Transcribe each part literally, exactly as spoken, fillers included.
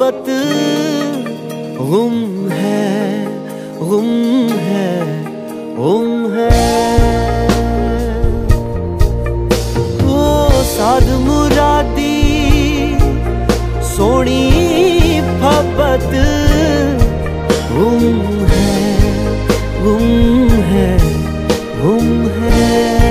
मोहब्बत गुम है, गुम है, गुम है। ओ साध मुरादी सोनी मोहब्बत गुम है, गुम है, गुम है।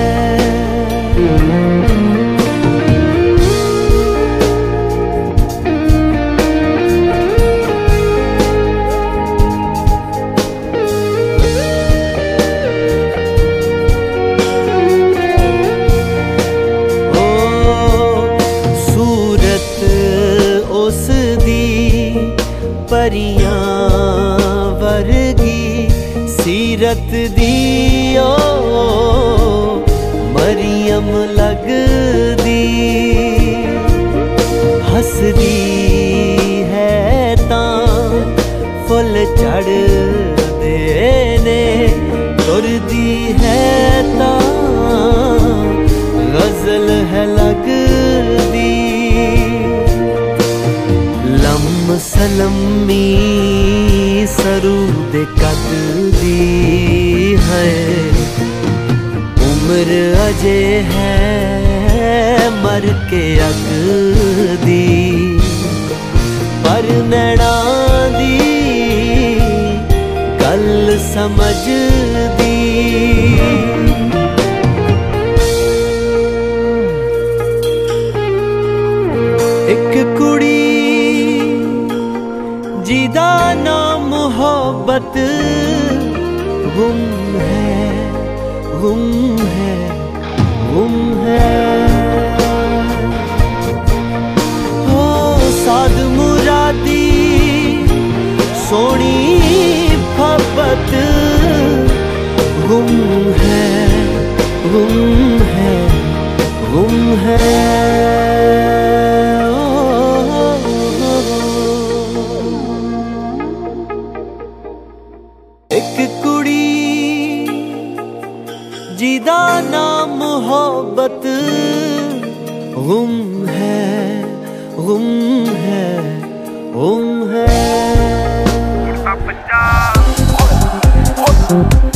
परियां वर्गी सीरत दी ओ मरियम लगदी, हसदी है तां फुल चढ़दे ने, तुरदी है तां गजल है लगदी। लम सलमी सरूद कद दी है, उम्र अजे है मर के अगदी। पर नैना दी गल समझदी, एक कुड़ी जिदा नाम मोहब्बत गुम है, गुम है, गुम है। ओ साध मुरादी सोनी मोहब्बत गुम है, गुम है, गुम है। एक कुड़ी जिदा नाम मोहब्बत गुम है, गुम है, गुम है।